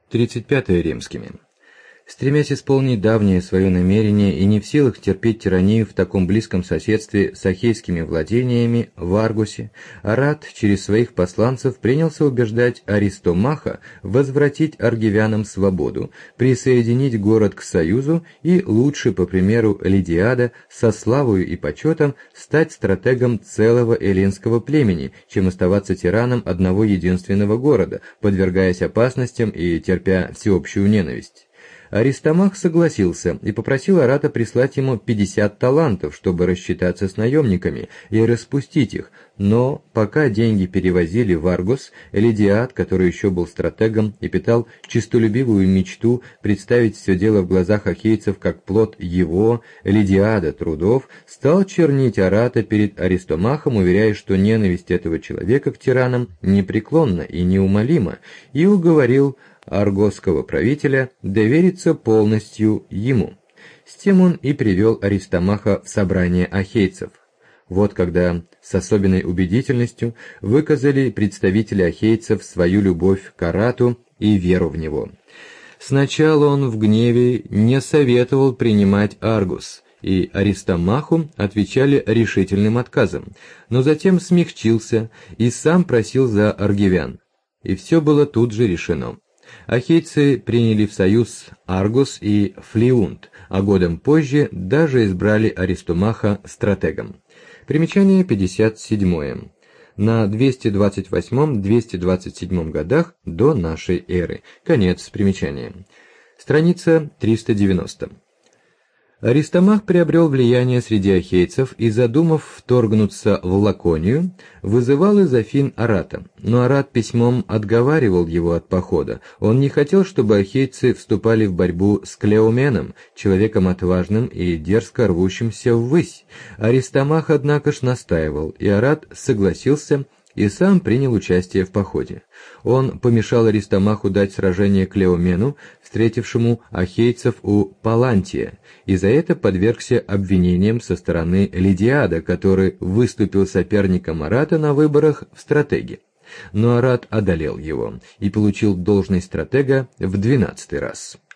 35 римскими. Стремясь исполнить давнее свое намерение и не в силах терпеть тиранию в таком близком соседстве с ахейскими владениями в Аргусе, Арат через своих посланцев принялся убеждать Аристомаха возвратить аргивянам свободу, присоединить город к союзу и, лучше по примеру Лидиада, со славою и почетом стать стратегом целого эллинского племени, чем оставаться тираном одного единственного города, подвергаясь опасностям и терпя всеобщую ненависть. Аристомах согласился и попросил Арата прислать ему 50 талантов, чтобы рассчитаться с наемниками и распустить их, но пока деньги перевозили в Аргос, Лидиад, который еще был стратегом и питал честолюбивую мечту представить все дело в глазах ахейцев как плод его, Лидиада, трудов, стал чернить Арата перед Аристомахом, уверяя, что ненависть этого человека к тиранам непреклонна и неумолима, и уговорил аргосского правителя довериться полностью ему. С тем он и привел Аристомаха в собрание ахейцев. Вот когда с особенной убедительностью выказали представители ахейцев свою любовь к Арату и веру в него. Сначала он в гневе не советовал принимать Аргус, и Аристомаху отвечали решительным отказом, но затем смягчился и сам просил за аргивян. И все было тут же решено. Ахейцы приняли в союз Аргус и Флеунт, а годом позже даже избрали Аристомаха стратегом. Примечание 57. На 228-227 годах до нашей эры. Конец примечания. Страница 390. Аристомах приобрел влияние среди ахейцев и, задумав вторгнуться в Лаконию, вызывал из Афин Арата, но Арат письмом отговаривал его от похода. Он не хотел, чтобы ахейцы вступали в борьбу с Клеоменом, человеком отважным и дерзко рвущимся ввысь. Аристомах, однако ж, настаивал, и Арат согласился и сам принял участие в походе. Он помешал Аристомаху дать сражение Клеомену, встретившему ахейцев у Палантия, и за это подвергся обвинениям со стороны Лидиада, который выступил соперником Арата на выборах в стратеге. Но Арат одолел его и получил должность стратега в 12-й раз.